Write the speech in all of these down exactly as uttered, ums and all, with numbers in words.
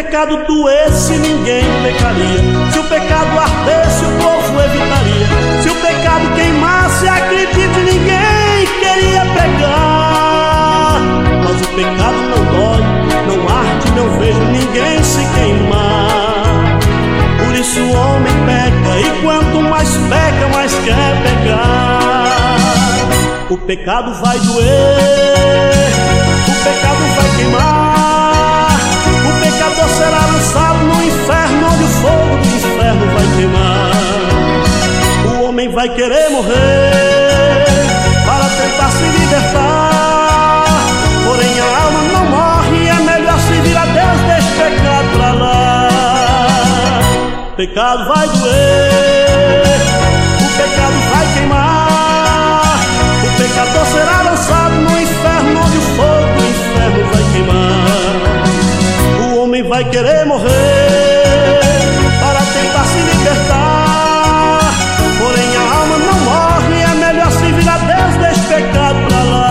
pecado doesse, ninguém pecaria. Se o pecado ardesse, o povo evitaria. Se o pecado queimasse, acredite, ninguém queria pecar. Mas o pecado não dói, não arde, não vejo ninguém se queimar. Por isso o homem peca, e quanto mais peca, mais quer pecar. O pecado vai doer, o pecado vai queimar. O pecador será lançado no inferno, onde o fogo do inferno vai queimar. O homem vai querer morrer para tentar se libertar, porém a alma não morre, é melhor servir a Deus, deixa o pecado pra lá. O pecado vai doer, o pecado vai queimar. O pecador será lançado no inferno, onde o fogo do inferno vai queimar. O homem vai querer morrer para tentar se libertar, porém a alma não morre, é melhor servir a Deus, deixa o pecado pra lá.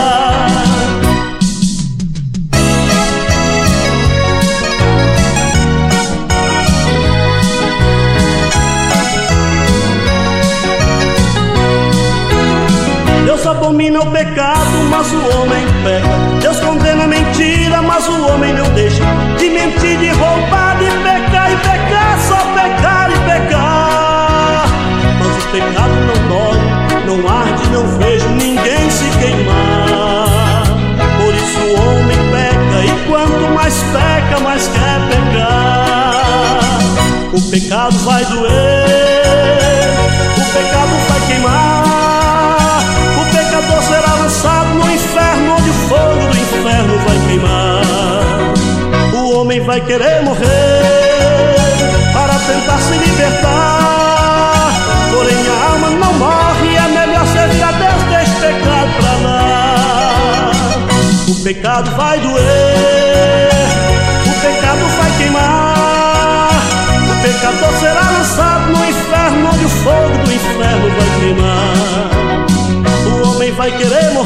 Deus abomina o pecado, mas o homem peca. Deus condena a mentira, mas o homem não deixa de mentir, de roubar, de pecar e pecar, só pecar e pecar. Mas o pecado não dói, não arde, não vejo ninguém se queimar. Por isso o homem peca, e quanto mais peca, mais quer pecar. O pecado vai doer, o pecado vai queimar. O pecador será lançado no inferno, onde o fogo do inferno vai queimar. O homem vai querer morrer para tentar se libertar, porém a alma não morre, é melhor servir a Deus, deixa o pecado pra lá. O pecado vai doer, o pecado vai queimar. O pecador será lançado no inferno, onde o fogo do inferno vai queimar. O homem vai querer morrer